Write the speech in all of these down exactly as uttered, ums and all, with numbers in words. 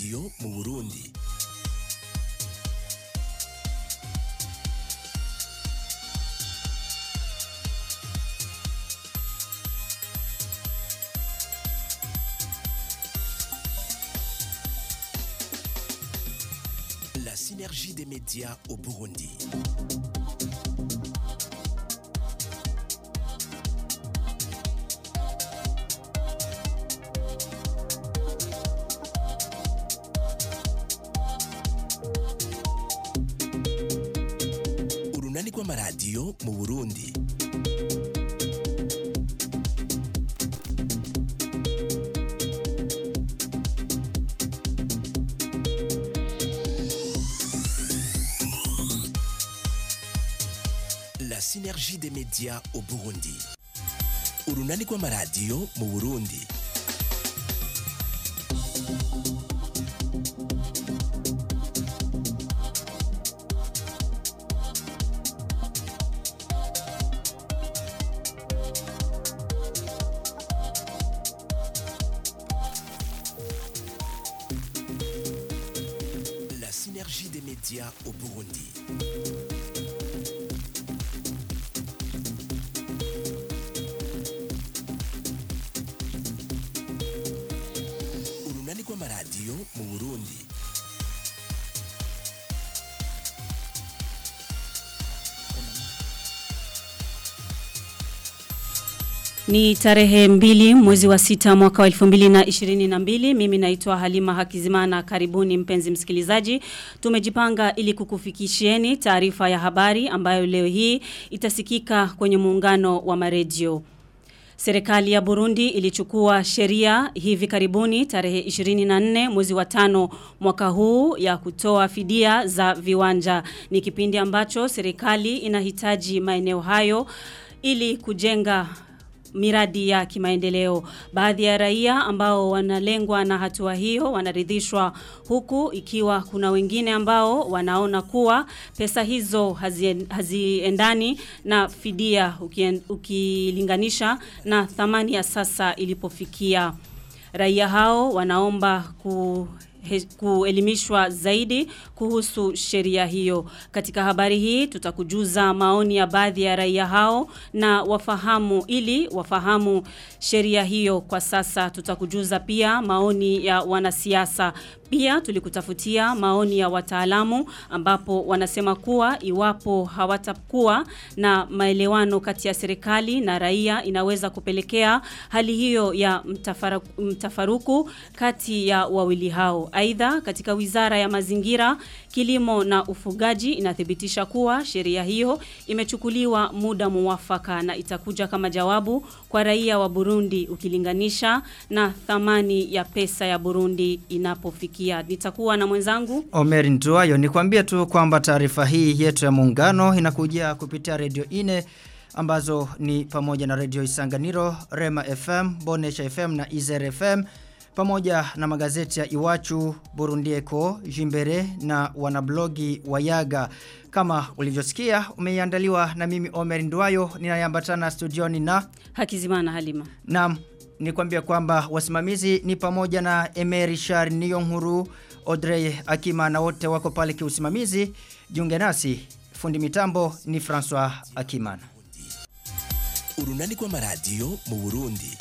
maradiyo mu Burundi. La synergie des médias au Burundi. Urunani kwa maradiyo mu Burundi. La synergie des médias au Burundi. Urunani kwa maradiyo mu Burundi. La synergie des médias au Burundi. Urunani kwa maradiyo mu Burundi. Ni tarehe mbili mwezi wa sita mwaka wa elfu mbili na ishirini na mbili. Mimi naitwa Halima Hakizimana. Karibuni mpenzi msikilizaji. Tumejipanga ili kukufikishieni taarifa ya habari ambayo leo hii itasikika kwenye muungano wa maredio. Serikali ya Burundi ilichukua sheria hivi karibuni tarehe ishirini na nne mwezi wa tano mwaka huu ya kutoa fidia za viwanja. Ni kipindi ambacho serikali inahitaji maeneo hayo ili kujenga miradi ya kimaendeleo. Baadhi ya raia ambao wanalengwa na hatua hiyo wanaridhishwa, huku ikiwa kuna wengine ambao wanaona kuwa pesa hizo haziendani na fidia ukilinganisha na thamani ya sasa ilipofikia. Raia hao wanaomba ku kuelimishwa zaidi kuhusu sheria hiyo. Katika habari hii tutakujuza maoni ya baadhi ya raia hao na wafahamu ili wafahamu sheria hiyo kwa sasa. Tutakujuza pia maoni ya wanasiasa. Pia tulikutafutia maoni ya wataalamu ambapo wanasema kuwa iwapo hawatakuwa na maelewano kati ya serikali na raia inaweza kupelekea hali hiyo ya mtafaruku, mtafaruku kati ya wawili hao. Aidha, katika wizara ya mazingira, kilimo na ufugaji inathibitisha kuwa sheria hiyo imechukuliwa muda muafaka na itakuja kama jawabu kwa raia wa Burundi ukilinganisha na thamani ya pesa ya Burundi inapofikia. Nitakuwa na mwenzangu Omer Nduwayo. Nikwambie tu kwamba taarifa hii yetu ya muungano inakuja kupitia Radio Ine ambazo ni pamoja na Radio Isanganiro, Rema F M, Bonesha F M na Izer F M, pamoja na magazeti ya Iwachu, Burundi Echo, Jimbere na wanablogi wa Yaga. Kama ulivyosikia umeiandaliwa na mimi Omer Nduwayo, ninayambatana studioni na Hakizimana Halima. Naam, nikwambia kwamba wasimamizi ni pamoja na Emery Shar Niyonkuru, Audrey Akima na wote wako pale kiusimamizi. Jiunge nasi, fundi mitambo ni François Akimana. Urunani kwa maradiyo mu Burundi.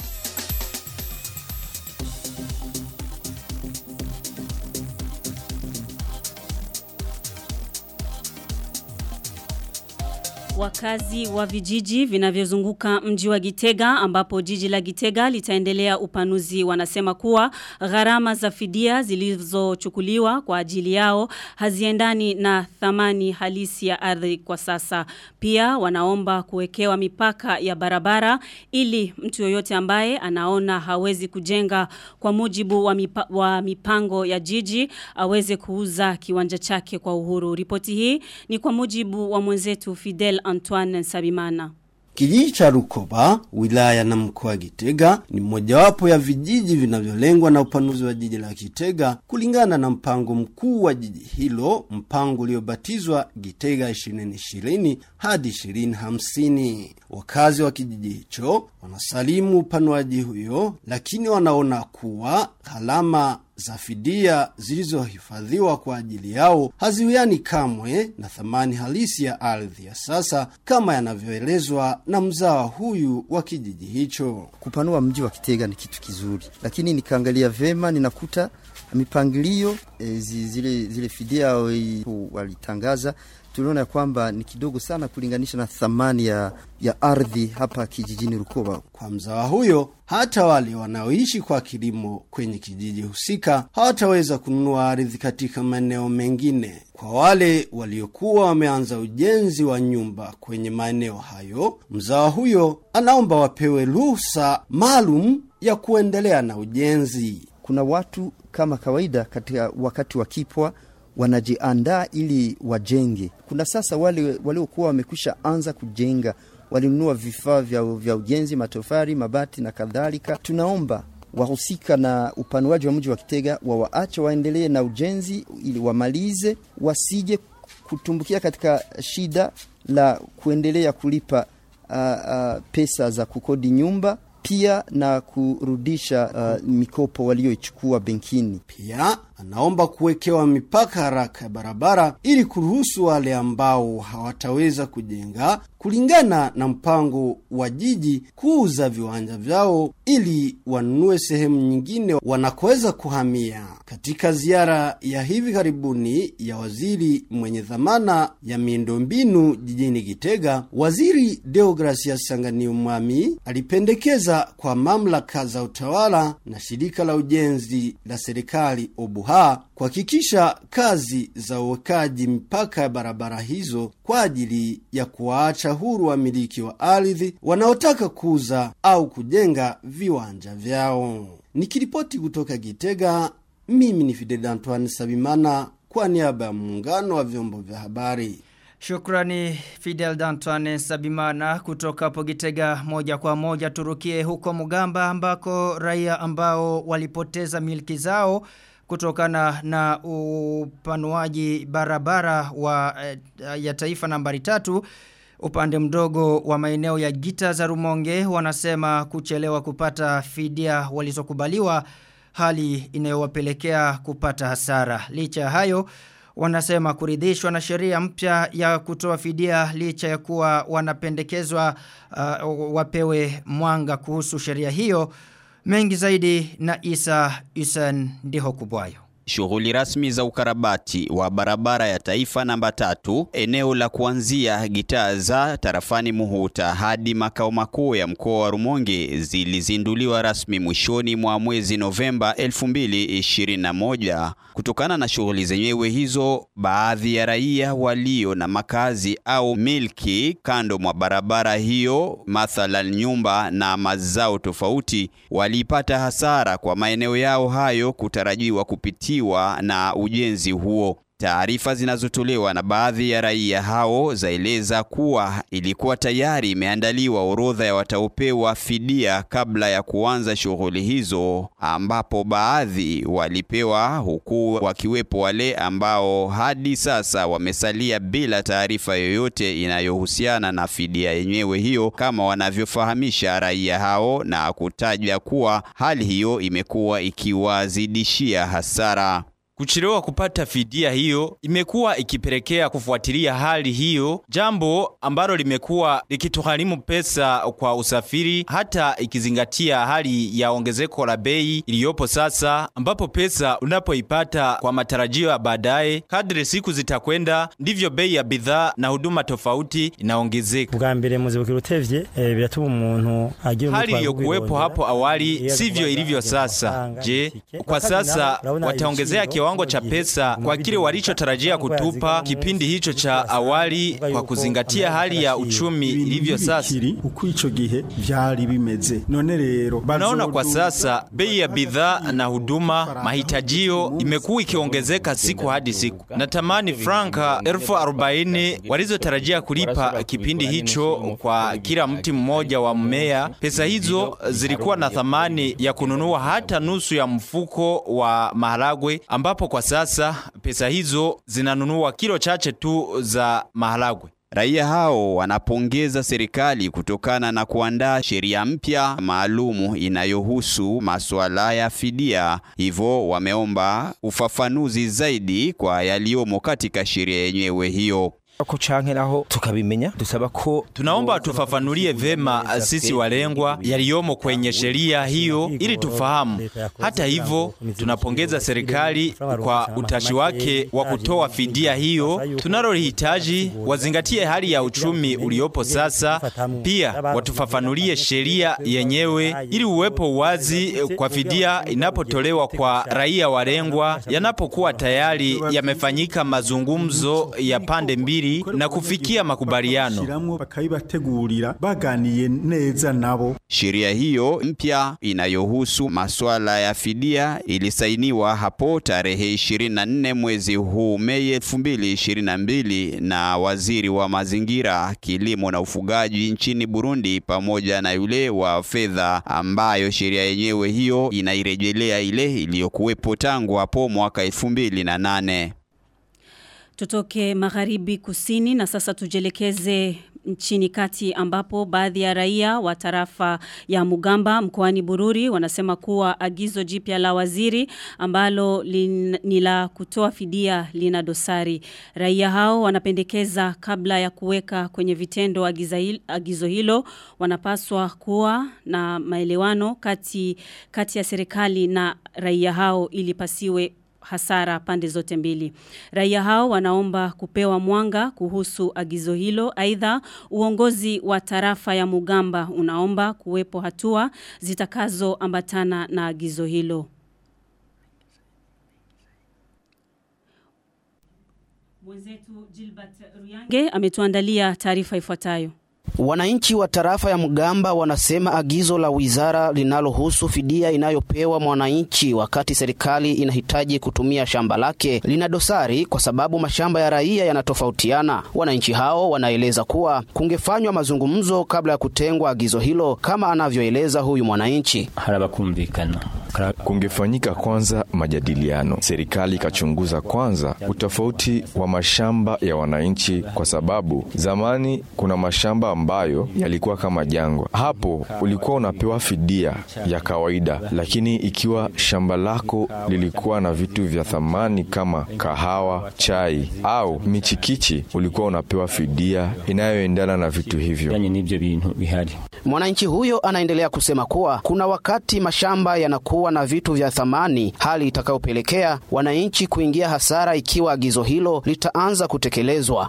Wakazi wa vijiji vinavyozunguka mji wa Gitega ambapo jiji la Gitega litaendelea upanuzi wanasema kuwa gharama za fidia zilizochukuliwa kwa ajili yao haziendani na thamani halisi ya ardhi kwa sasa. Pia wanaomba kuwekewa mipaka ya barabara ili mtu yoyote ambaye anaona hawezi kujenga kwa mujibu wa, mipa, wa mipango ya jiji aweze kuuza kiwanja chake kwa uhuru. Ripoti hii ni kwa mujibu wa mwenzetu Fidel Antoine Sabimana. Kijiji cha Rukoba, wilaya na mkoa wa Gitega ni mojawapo ya vijiji vinavyolengwa na upanuzi wa jiji la Gitega kulingana na mpango mkuu wa jiji hilo, mpango uliobatizwa Gitega ishirini ishirini hadi ishirini hamsini. Wakazi wa kijiji hicho wanasalimu upanuaji huyo, lakini wanaona kuwa gharama za fidia zilizohifadhiwa kwa ajili yao haziwiani kamwe na thamani halisi ya ardhi ya sasa, kama yanavyoelezwa na mzawa huyu wa kijiji hicho. Kupanua mji wa Kitega ni kitu kizuri, lakini nikaangalia vema ninakuta mipangilio e, zile zile fidia walitangaza, tuliona kwamba ni kidogo sana kulinganisha na thamani ya, ya ardhi hapa kijijini Rukoba. Kwa mzawa huyo, hata wale wanaoishi kwa kilimo kwenye kijiji husika hawataweza kununua ardhi katika maeneo mengine. Kwa wale waliokuwa wameanza ujenzi wa nyumba kwenye maeneo hayo, mzawa huyo anaomba wapewe ruhusa maalum ya kuendelea na ujenzi. Kuna watu kama kawaida katika wakati wa kipwa wanajiandaa ili wajenge. Kuna sasa wale waliokuwa wamekwisha anza kujenga, walinunua vifaa vya, vya ujenzi, matofali, mabati na kadhalika. Tunaomba wahusika na upanuaji wa mji wa Kitega wawaache waendelee na ujenzi ili wamalize, wasije kutumbukia katika shida la kuendelea kulipa uh, uh, pesa za kukodi nyumba, pia na kurudisha uh, mikopo walioichukua benkini. Pia anaomba kuwekewa mipaka haraka ya barabara ili kuruhusu wale ambao hawataweza kujenga kulingana na mpango wa jiji kuuza viwanja vyao ili wanunue sehemu nyingine wanakoweza kuhamia. Katika ziara ya hivi karibuni ya waziri mwenye dhamana ya miundombinu jijini Kitega, waziri Deogracias Sanganiyumwami alipendekeza kwa mamlaka za utawala na shirika la ujenzi la serikali Obuha kuhakikisha kazi za uwekaji mipaka ya barabara hizo kwa ajili ya kuwaacha huru wamiliki wa ardhi wanaotaka kuuza au kujenga viwanja vyao. Nikiripoti kutoka Kitega, mimi ni Fidel Antoine Sabimana kwa niaba ya muungano wa vyombo vya habari. Shukrani Fidel Antoine Sabimana kutoka hapo Kitega. Moja kwa moja turukie huko Mugamba ambako raia ambao walipoteza miliki zao kutokana na upanuaji barabara wa ya taifa nambari tatu upande mdogo wa maeneo ya Gita za Rumonge, wanasema kuchelewa kupata fidia walizokubaliwa, hali inayowapelekea kupata hasara. Licha hayo, wanasema kuridhishwa na sheria mpya ya kutoa fidia licha ya kuwa wanapendekezwa uh, wapewe mwanga kuhusu sheria hiyo. Mengi zaidi na Isa Hussein Ndiho Kubwayo. Shughuli rasmi za ukarabati wa barabara ya taifa namba tatu, eneo la kuanzia Gitaza tarafani Muhuta hadi makao makuu ya mkoa wa Rumonge zilizinduliwa rasmi mwishoni mwa mwezi Novemba elfu mbili ishirini na moja. Kutokana na shughuli zenyewe hizo, baadhi ya raia walio na makazi au milki kando mwa barabara hiyo, mathalan nyumba na mazao tofauti, walipata hasara kwa maeneo yao hayo kutarajiwa kupitia na ujenzi huo. Taarifa zinazotolewa na baadhi ya raia hao zaeleza kuwa ilikuwa tayari imeandaliwa orodha ya wataopewa fidia kabla ya kuanza shughuli hizo, ambapo baadhi walipewa huku wakiwepo wale ambao hadi sasa wamesalia bila taarifa yoyote inayohusiana na fidia yenyewe hiyo, kama wanavyofahamisha raia hao, na kutaja kuwa hali hiyo imekuwa ikiwazidishia hasara. Kuchelewa kupata fidia hiyo imekuwa ikipelekea kufuatilia hali hiyo, jambo ambalo limekuwa likitugharimu pesa kwa usafiri, hata ikizingatia hali ya ongezeko la bei iliyopo sasa, ambapo pesa unapoipata kwa matarajio ya baadaye, kadri siku zitakwenda ndivyo bei ya bidhaa na huduma tofauti inaongezeka. Bwambere muzibukira utevye biratuma umuntu agira hali iliyokuwepo hapo awali sivyo ilivyo sasa. Je, kwa sasa wataongezea kiwango cha pesa kwa kile walichotarajia kutupa kipindi hicho cha awali, kwa kuzingatia hali ya uchumi ilivyo sasa? Uko ico gihe vyari bimeze none rero naona kwa sasa bei ya bidhaa na huduma mahitajio imekuwa ikiongezeka siku hadi siku. Natamani franka elfu arobaini walizotarajia kulipa kipindi hicho kwa kila mti mmoja wa mmea, pesa hizo zilikuwa na thamani ya kununua hata nusu ya mfuko wa maharagwe, ambapo kwa sasa pesa hizo zinanunua kilo chache tu za maharagwe. Raia hao wanapongeza serikali kutokana na kuandaa sheria mpya maalumu inayohusu masuala ya fidia. Hivyo wameomba ufafanuzi zaidi kwa yaliomo katika sheria yenyewe hiyo. tukabimenya dusaba ko tunaomba tufafanulie vema sisi walengwa yaliyomo kwenye sheria hiyo ili tufahamu. Hata hivyo tunapongeza serikali kwa utashi wake wa kutoa fidia hiyo. Tunalohitaji wazingatie hali ya uchumi uliopo sasa, pia watufafanulie sheria yenyewe ili uwepo wazi kwa fidia inapotolewa kwa raia walengwa yanapokuwa tayari yamefanyika mazungumzo ya pande mbili na kufikia makubaliano. Sheria hiyo mpya inayohusu masuala ya fidia ilisainiwa hapo tarehe ishirini na nne mwezi huu Mei elfu mbili ishirini na mbili na waziri wa mazingira, kilimo na ufugaji nchini Burundi pamoja na yule wa fedha, ambayo sheria yenyewe hiyo inairejelea ile iliyokuwepo tangu hapo mwaka elfu mbili na nane. Tutoke magharibi kusini na sasa tujelekeze nchini kati, ambapo baadhi ya raia wa tarafa ya Mugamba mkoani Bururi wanasema kuwa agizo jipya la waziri ambalo ni la kutoa fidia lina dosari. Raia hao wanapendekeza kabla ya kuweka kwenye vitendo agizo hilo wanapaswa kuwa na maelewano kati kati ya serikali na raia hao ili pasiwe hasara pande zote mbili. Raia hao wanaomba kupewa mwanga kuhusu agizo hilo. Aidha, uongozi wa tarafa ya Mugamba unaomba kuwepo hatua zitakazo ambatana na agizo hilo. Mwenzetu Gilbert Ruyange ametuandalia taarifa ifuatayo. Wananchi wa tarafa ya Mugamba wanasema agizo la wizara linalohusu fidia inayopewa mwananchi wakati serikali inahitaji kutumia shamba lake lina dosari kwa sababu mashamba ya raia yanatofautiana. Wananchi hao wanaeleza kuwa kungefanywa mazungumzo kabla ya kutengwa agizo hilo, kama anavyoeleza huyu mwananchi. Harabakumvikana. Kungefanyika kwanza majadiliano. Serikali ikachunguza kwanza utofauti wa mashamba ya wananchi, kwa sababu zamani kuna mashamba ambayo yalikuwa kama jangwa. Hapo ulikuwa unapewa fidia ya kawaida, lakini ikiwa shamba lako lilikuwa na vitu vya thamani kama kahawa, chai au michikichi, ulikuwa unapewa fidia inayoendana na vitu hivyo. Mwananchi huyo anaendelea kusema kuwa kuna wakati mashamba yanakuwa na vitu vya thamani, hali itakayopelekea wananchi kuingia hasara ikiwa agizo hilo litaanza kutekelezwa.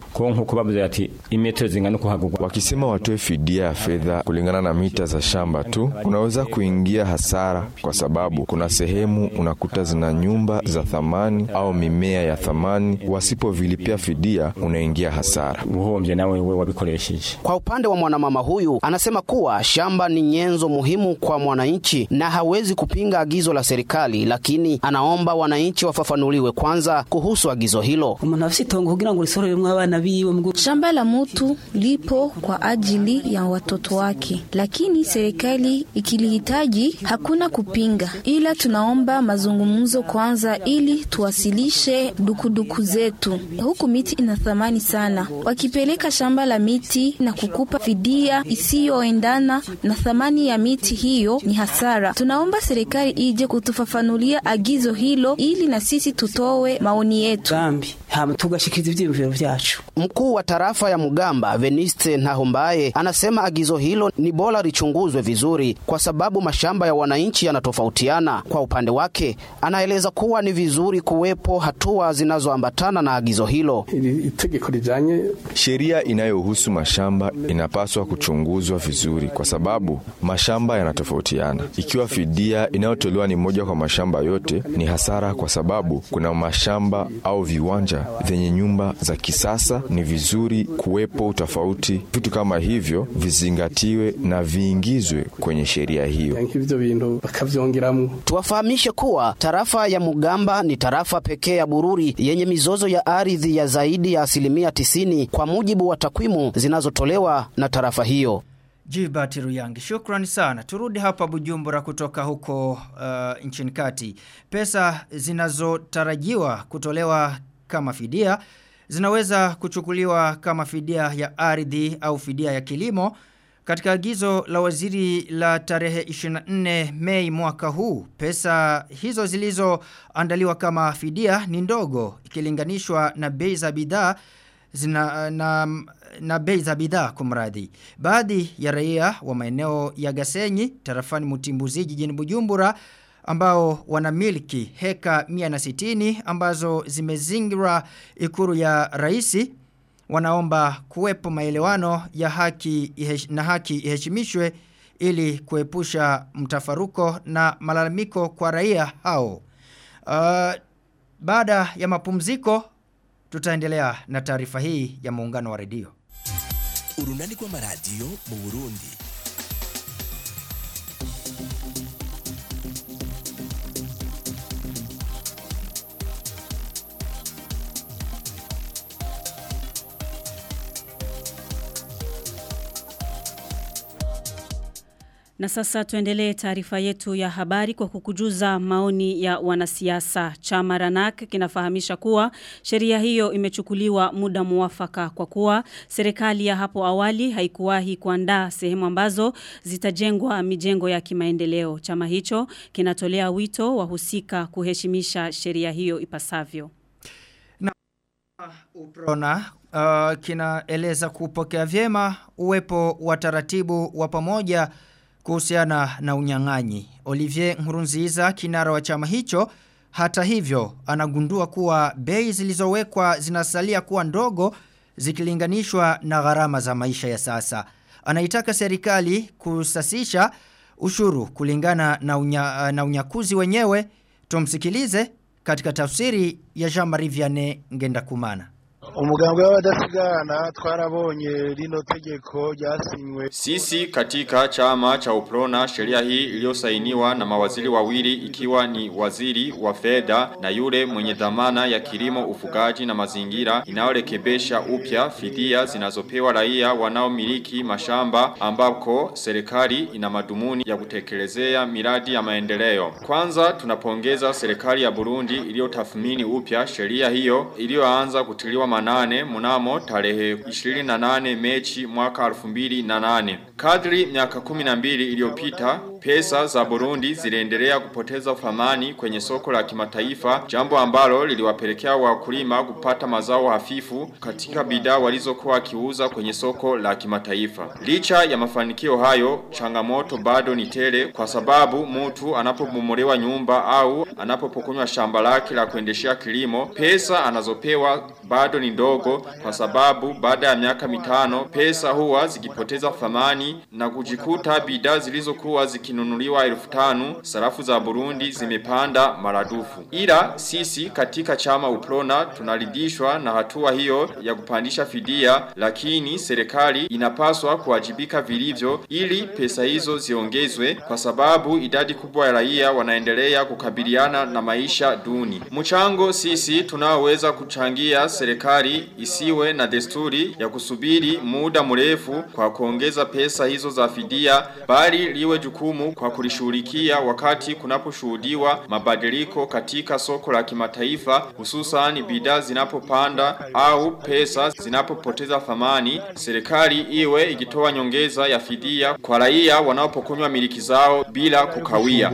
Wakisema watoe fidia ya fedha kulingana na mita za shamba tu, unaweza kuingia hasara kwa sababu kuna sehemu unakuta zina nyumba za thamani au mimea ya thamani. Wasipovilipia fidia unaingia hasara. Kwa upande wa mwanamama huyu, anasema kuwa shamba ni nyenzo muhimu kwa mwananchi na hawezi kupinga agizo la serikali, lakini anaomba wananchi wafafanuliwe kwanza kuhusu agizo hilo. Shamba la mtu lipo kwa ajili ya watoto wake, lakini serikali ikilihitaji hakuna kupinga, ila tunaomba mazungumzo kwanza ili tuwasilishe dukuduku zetu. Huku miti ina thamani sana. Wakipeleka shamba la miti na kukupa fidia isiyoendana na thamani ya miti, hiyo ni hasara. Tunaomba serikali ije kutufafanulia agizo hilo ili na sisi tutoe maoni yetu. Mkuu wa tarafa ya Mugamba Veniste Nahombaye anasema agizo hilo ni bora lichunguzwe vizuri kwa sababu mashamba ya wananchi yanatofautiana. Kwa upande wake, anaeleza kuwa ni vizuri kuwepo hatua zinazoambatana na agizo hilo. Sheria inayohusu mashamba inapaswa kuchunguzwa vizuri kwa sababu mashamba yanatofautiana. Ikiwa fidia inayotolewa ni moja kwa mashamba yote, ni hasara kwa sababu kuna mashamba au viwanja vyenye nyumba za kisasa. Ni vizuri kuwepo utofauti. Vitu kama hivyo vizingatiwe na viingizwe kwenye sheria hiyo. Tuwafahamishe kuwa tarafa ya Mugamba ni tarafa pekee ya Bururi yenye mizozo ya ardhi ya zaidi ya asilimia tisini kwa mujibu wa takwimu zinazotolewa na tarafa hiyo. Gilbert Ruyange, shukrani sana. Turudi hapa Bujumbura kutoka huko uh, nchini kati. Pesa zinazotarajiwa kutolewa kama fidia zinaweza kuchukuliwa kama fidia ya ardhi au fidia ya kilimo. Katika agizo la waziri la tarehe ishirini na nne Mei mwaka huu, pesa hizo zilizoandaliwa kama fidia ni ndogo ikilinganishwa na bei za bidhaa zina na, na bei za bidhaa kumradhi. Baadhi ya raia wa maeneo ya Gasenyi, tarafani Mutimbuzi jijini Bujumbura ambao wanamiliki heka mia na sitini ambazo zimezingira ikuru ya raisi wanaomba kuwepo maelewano ya haki na haki iheshimishwe ili kuepusha mtafaruko na malalamiko kwa raia hao. Uh, baada ya mapumziko tutaendelea na taarifa hii ya muungano wa redio. Urunani kwa maradio mu Burundi. Na sasa tuendelee taarifa yetu ya habari kwa kukujuza maoni ya wanasiasa. Chama Ranak kinafahamisha kuwa sheria hiyo imechukuliwa muda muafaka kwa kuwa serikali ya hapo awali haikuwahi kuandaa sehemu ambazo zitajengwa mijengo ya kimaendeleo. Chama hicho kinatolea wito wahusika kuheshimisha sheria hiyo ipasavyo. Na Uprona uh, kinaeleza kupokea vyema uwepo wa taratibu wa pamoja kuhusiana na unyang'anyi. Olivier Nkurunziza, kinara wa chama hicho, hata hivyo anagundua kuwa bei zilizowekwa zinasalia kuwa ndogo zikilinganishwa na gharama za maisha ya sasa. Anaitaka serikali kusasisha ushuru kulingana na, unya, na unyakuzi wenyewe. Tumsikilize katika tafsiri ya Jean-Marie Vianney Ngendakumana. Umugambwe w'abadasigana twarabonye rino tegeko ryasinywe. Sisi katika chama cha Uprona, sheria hii iliyosainiwa na mawaziri wawili ikiwa ni waziri wa fedha na yule mwenye dhamana ya kilimo, ufugaji na mazingira, inayorekebesha upya fidia zinazopewa raia wanaomiliki mashamba ambako serikali ina madhumuni ya kutekelezea miradi ya maendeleo. Kwanza tunapongeza serikali ya Burundi iliyotathmini upya sheria hiyo iliyoanza kutiliwa manane mnamo tarehe ishirini na nane Mechi mwaka elfu mbili na nane. Kadri miaka kumi na mbili iliyopita, pesa za Burundi ziliendelea kupoteza thamani kwenye soko la kimataifa, jambo ambalo liliwapelekea wakulima kupata mazao hafifu katika bidhaa walizokuwa wakiuza kwenye soko la kimataifa. Licha ya mafanikio hayo, changamoto bado ni tele kwa sababu mtu anapobomolewa nyumba au anapopokonywa shamba lake la kuendeshea kilimo, pesa anazopewa bado ni ndogo kwa sababu baada ya miaka mitano pesa huwa zikipoteza thamani na kujikuta bidhaa zilizokuwa zikinunuliwa elfu tano sarafu za Burundi zimepanda maradufu. Ila sisi katika chama Uprona tunaridhishwa na hatua hiyo ya kupandisha fidia, lakini serikali inapaswa kuwajibika vilivyo ili pesa hizo ziongezwe kwa sababu idadi kubwa ya raia wanaendelea kukabiliana na maisha duni. Mchango sisi tunaweza kuchangia serikali isiwe na desturi ya kusubiri muda mrefu kwa kuongeza pesa hizo za fidia, bali liwe jukumu kwa kulishughulikia wakati kunaposhuhudiwa mabadiliko katika soko la kimataifa, hususan bidhaa zinapopanda au pesa zinapopoteza thamani. Serikali iwe ikitoa nyongeza ya fidia kwa raia wanaopokonywa miliki zao bila kukawia.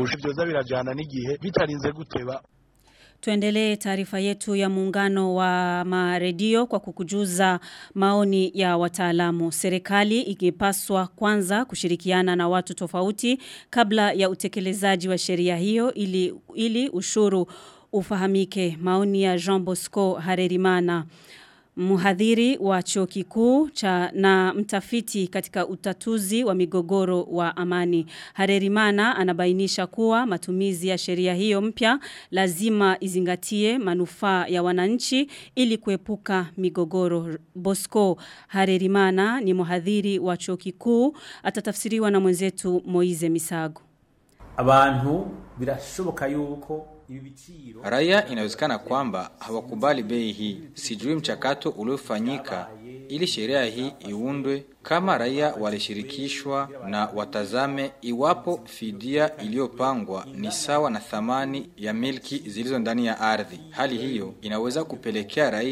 Tuendelee taarifa yetu ya muungano wa maredio kwa kukujuza maoni ya wataalamu. Serikali ingepaswa kwanza kushirikiana na watu tofauti kabla ya utekelezaji wa sheria hiyo ili, ili ushuru ufahamike. Maoni ya Jean Bosco Harerimana, mhadhiri wa chuo kikuu cha na mtafiti katika utatuzi wa migogoro wa amani. Harerimana anabainisha kuwa matumizi ya sheria hiyo mpya lazima izingatie manufaa ya wananchi ili kuepuka migogoro. Bosco Harerimana ni mhadhiri wa chuo kikuu, atatafsiriwa na mwenzetu Moize Misago. Abantu birashoboka yuko raia inawezekana kwamba hawakubali bei hii. Sijui mchakato uliofanyika ili sheria hii iundwe, kama raia walishirikishwa na watazame iwapo fidia iliyopangwa ni sawa na thamani ya milki zilizo ndani ya ardhi. Hali hiyo inaweza kupelekea raia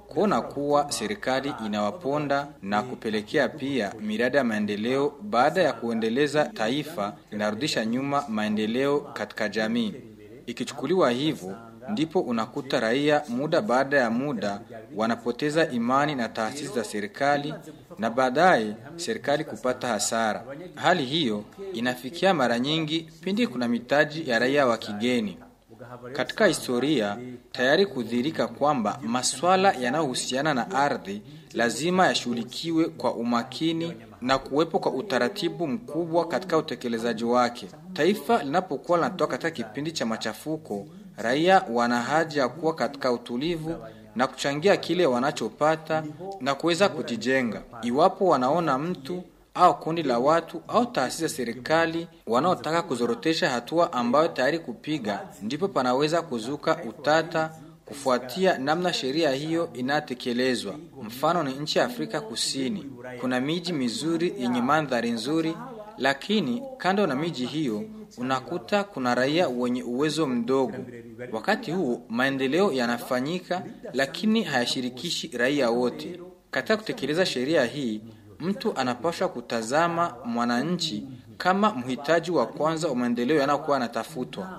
kuona kuwa serikali inawaponda na kupelekea pia miradi ya maendeleo baada ya kuendeleza taifa linarudisha nyuma maendeleo katika jamii. Ikichukuliwa hivyo, ndipo unakuta raia muda baada ya muda wanapoteza imani na taasisi za serikali na baadaye serikali kupata hasara. Hali hiyo inafikia mara nyingi pindi kuna mitaji ya raia wa kigeni. Katika historia tayari kudhirika kwamba masuala yanayohusiana na ardhi lazima yashughulikiwe kwa umakini na kuwepo kwa utaratibu mkubwa katika utekelezaji wake. Taifa linapokuwa linatoka katika kipindi cha machafuko, raia wana haja ya kuwa katika utulivu na kuchangia kile wanachopata na kuweza kujijenga. Iwapo wanaona mtu au kundi la watu au taasisi za serikali wanaotaka kuzorotesha hatua ambayo tayari kupiga, ndipo panaweza kuzuka utata kufuatia namna sheria hiyo inatekelezwa. Mfano ni nchi ya Afrika Kusini. Kuna miji mizuri yenye mandhari nzuri, lakini kando na miji hiyo unakuta kuna raia wenye uwezo mdogo. Wakati huo maendeleo yanafanyika, lakini hayashirikishi raia wote. Katika kutekeleza sheria hii, mtu anapaswa kutazama mwananchi kama mhitaji wa kwanza wa maendeleo yanayokuwa yanatafutwa.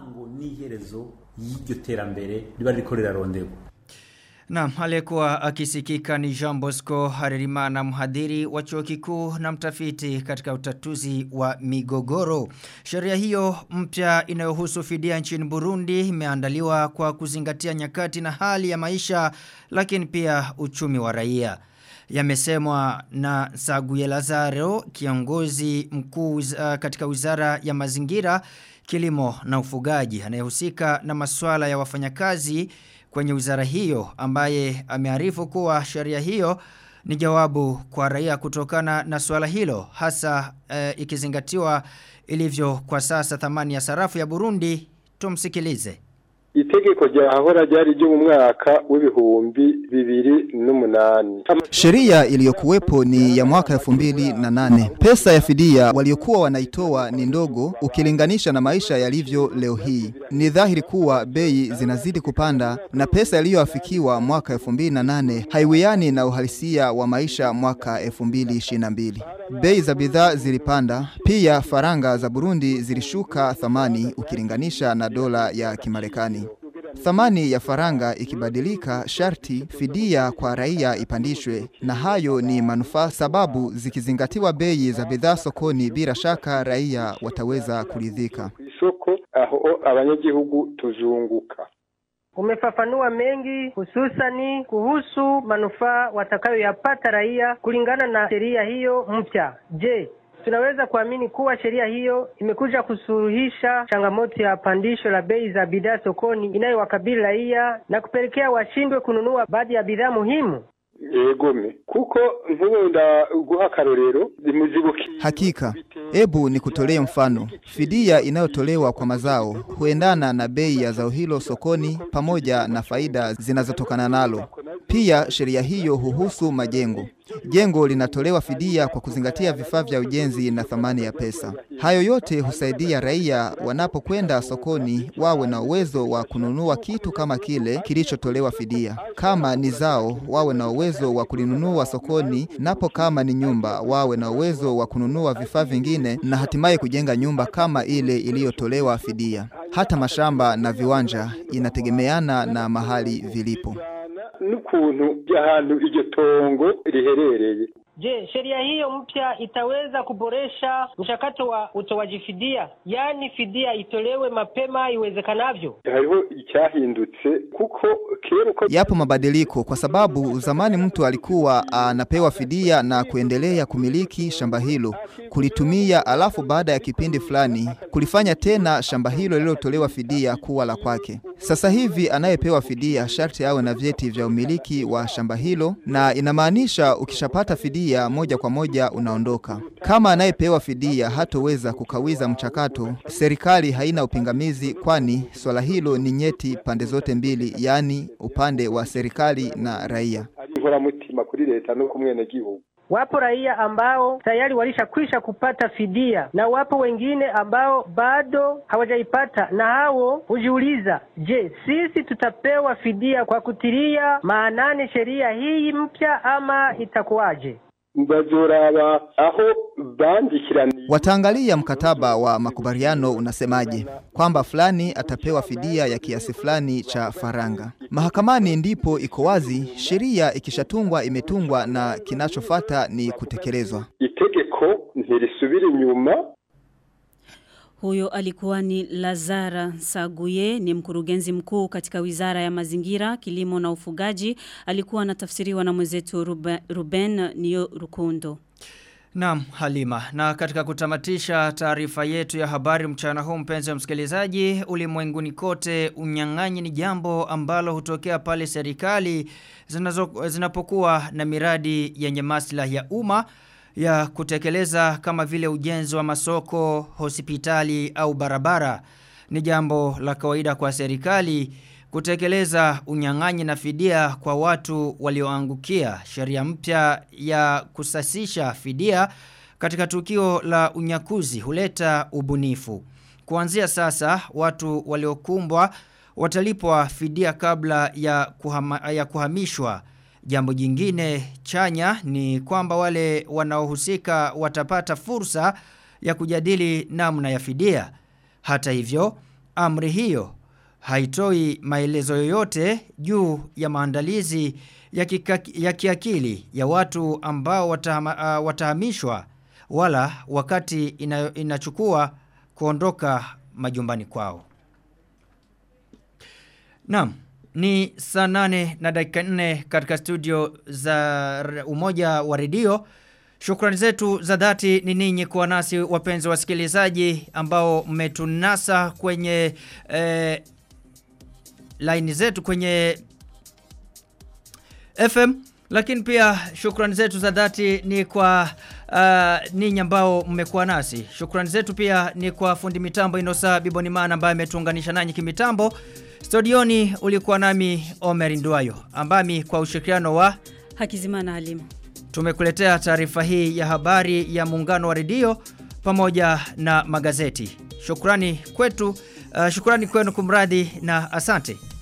Naam, aliyekuwa akisikika ni Jean Bosco Harerimana, mhadhiri wa chuo kikuu na mtafiti katika utatuzi wa migogoro. Sheria hiyo mpya inayohusu fidia nchini Burundi imeandaliwa kwa kuzingatia nyakati na hali ya maisha, lakini pia uchumi wa raia. Yamesemwa na Saguye Lazaro, kiongozi mkuu uh, katika Wizara ya Mazingira, Kilimo na Ufugaji, anayehusika na masuala ya wafanyakazi kwenye wizara hiyo, ambaye amearifu kuwa sheria hiyo ni jawabu kwa raia kutokana na swala hilo, hasa uh, ikizingatiwa ilivyo kwa sasa thamani ya sarafu ya Burundi. Tumsikilize. Itegeko ryahora ryari ryo mu mwaka w'ibihumbi bibiri n'umunani. Sheria iliyokuwepo ni ya mwaka elfu mbili na nane. Pesa ya fidia waliokuwa wanaitoa ni ndogo ukilinganisha na maisha yalivyo leo hii. Ni dhahiri kuwa bei zinazidi kupanda na pesa iliyoafikiwa mwaka elfu mbili na nane haiwiani na uhalisia wa maisha mwaka elfu mbili ishirini na mbili. Bei za bidhaa zilipanda, pia faranga za Burundi zilishuka thamani ukilinganisha na dola ya Kimarekani. Thamani ya faranga ikibadilika, sharti fidia kwa raia ipandishwe, na hayo ni manufaa, sababu zikizingatiwa bei za bidhaa sokoni, bila shaka raia wataweza kuridhika. Soko aho abanyagihugu tuzunguka. Umefafanua mengi hususani kuhusu manufaa watakayoyapata raia kulingana na sheria hiyo mpya. Je, tunaweza kuamini kuwa sheria hiyo imekuja kusuluhisha changamoto ya pandisho la bei za bidhaa sokoni inayowakabili raia na kupelekea washindwe kununua baadhi ya bidhaa muhimu? Egome kuko nkunda guha karorero zimuzibuki. Hakika, ebu ni kutolee mfano. Fidia inayotolewa kwa mazao huendana na bei ya zao hilo sokoni pamoja na faida zinazotokana nalo. Pia sheria hiyo huhusu majengo. Jengo linatolewa fidia kwa kuzingatia vifaa vya ujenzi na thamani ya pesa. Hayo yote husaidia raia wanapokwenda sokoni wawe na uwezo wa kununua kitu kama kile kilichotolewa fidia. Kama ni zao, wawe na uwezo wa kulinunua sokoni, napo kama ni nyumba, wawe na uwezo wa kununua vifaa vingine na hatimaye kujenga nyumba kama ile iliyotolewa fidia. Hata mashamba na viwanja inategemeana na mahali vilipo. Nukuntu ahantu iryo tongo riherereye. Je, sheria hiyo mpya itaweza kuboresha mchakato wa utoaji fidia? Yaani fidia itolewe mapema iwezekanavyo? Hariho icyahindutse kuko kero ko yapo mabadiliko, kwa sababu zamani mtu alikuwa anapewa fidia na kuendelea kumiliki shamba hilo, kulitumia, alafu baada ya kipindi fulani kulifanya tena shamba hilo lililotolewa fidia kuwa la kwake. Sasa hivi anayepewa fidia sharti awe na vyeti vya umiliki wa shamba hilo, na inamaanisha ukishapata fidia moja kwa moja unaondoka. Kama anayepewa fidia hatoweza kukawiza mchakato, serikali haina upingamizi, kwani swala hilo ni nyeti pande zote mbili, yani upande wa serikali na raia. Nkora mutima kuri leta no kumwene gihugu. wapo raia ambao tayari walishakwisha kupata fidia na wapo wengine ambao bado hawajaipata, na hao hujiuliza, je, sisi tutapewa fidia kwa kutilia maanani sheria hii mpya ama itakuwaje? Bazoraba aho bandikirani. Wataangalia mkataba wa makubaliano unasemaje, kwamba fulani atapewa fidia ya kiasi fulani cha faranga. Mahakamani ndipo iko wazi, sheria ikishatungwa imetungwa na kinachofuata ni kutekelezwa. Itegeko ntirisubira nyuma. Huyo alikuwa ni Lazara Saguye, ni mkurugenzi mkuu katika Wizara ya Mazingira, Kilimo na Ufugaji. Alikuwa anatafsiriwa na mwenzetu Ruben, Ruben Niyo Rukundo. Naam, Halima. Na katika kutamatisha taarifa yetu ya habari mchana huu, mpenzi wa msikilizaji, ulimwenguni kote unyang'anyi ni jambo ambalo hutokea pale serikali zinazo zinapokuwa na miradi yenye maslahi ya umma ya kutekeleza kama vile ujenzi wa masoko, hospitali au barabara. Ni jambo la kawaida kwa serikali kutekeleza unyang'anyi na fidia kwa watu walioangukia sheria mpya ya kusasisha fidia katika tukio la unyakuzi huleta ubunifu. Kuanzia sasa watu waliokumbwa watalipwa fidia kabla ya, kuhama, ya kuhamishwa. Jambo jingine chanya ni kwamba wale wanaohusika watapata fursa ya kujadili namna ya fidia. Hata hivyo, amri hiyo haitoi maelezo yoyote juu ya maandalizi ya, kika, ya kiakili ya watu ambao watahama, uh, watahamishwa wala wakati ina, inachukua kuondoka majumbani kwao. Naam. Ni saa nane na dakika nne katika studio za Umoja wa Redio. Shukrani zetu za dhati ni ninyi kuwa nasi wapenzi wasikilizaji ambao mmetunasa kwenye eh, line zetu kwenye F M. Lakini pia shukrani zetu za dhati ni kwa uh, ninyi ambao mmekuwa nasi. Shukrani zetu pia ni kwa fundi mitambo Inosa Bibonimana ambaye ametuunganisha nanyi kimitambo. Studioni ulikuwa nami Omer Nduwayo, ambami kwa ushirikiano wa Hakizimana Halima. Tumekuletea taarifa hii ya habari ya muungano wa redio pamoja na magazeti. Shukrani kwetu, uh, shukrani kwenu kumradhi na asante.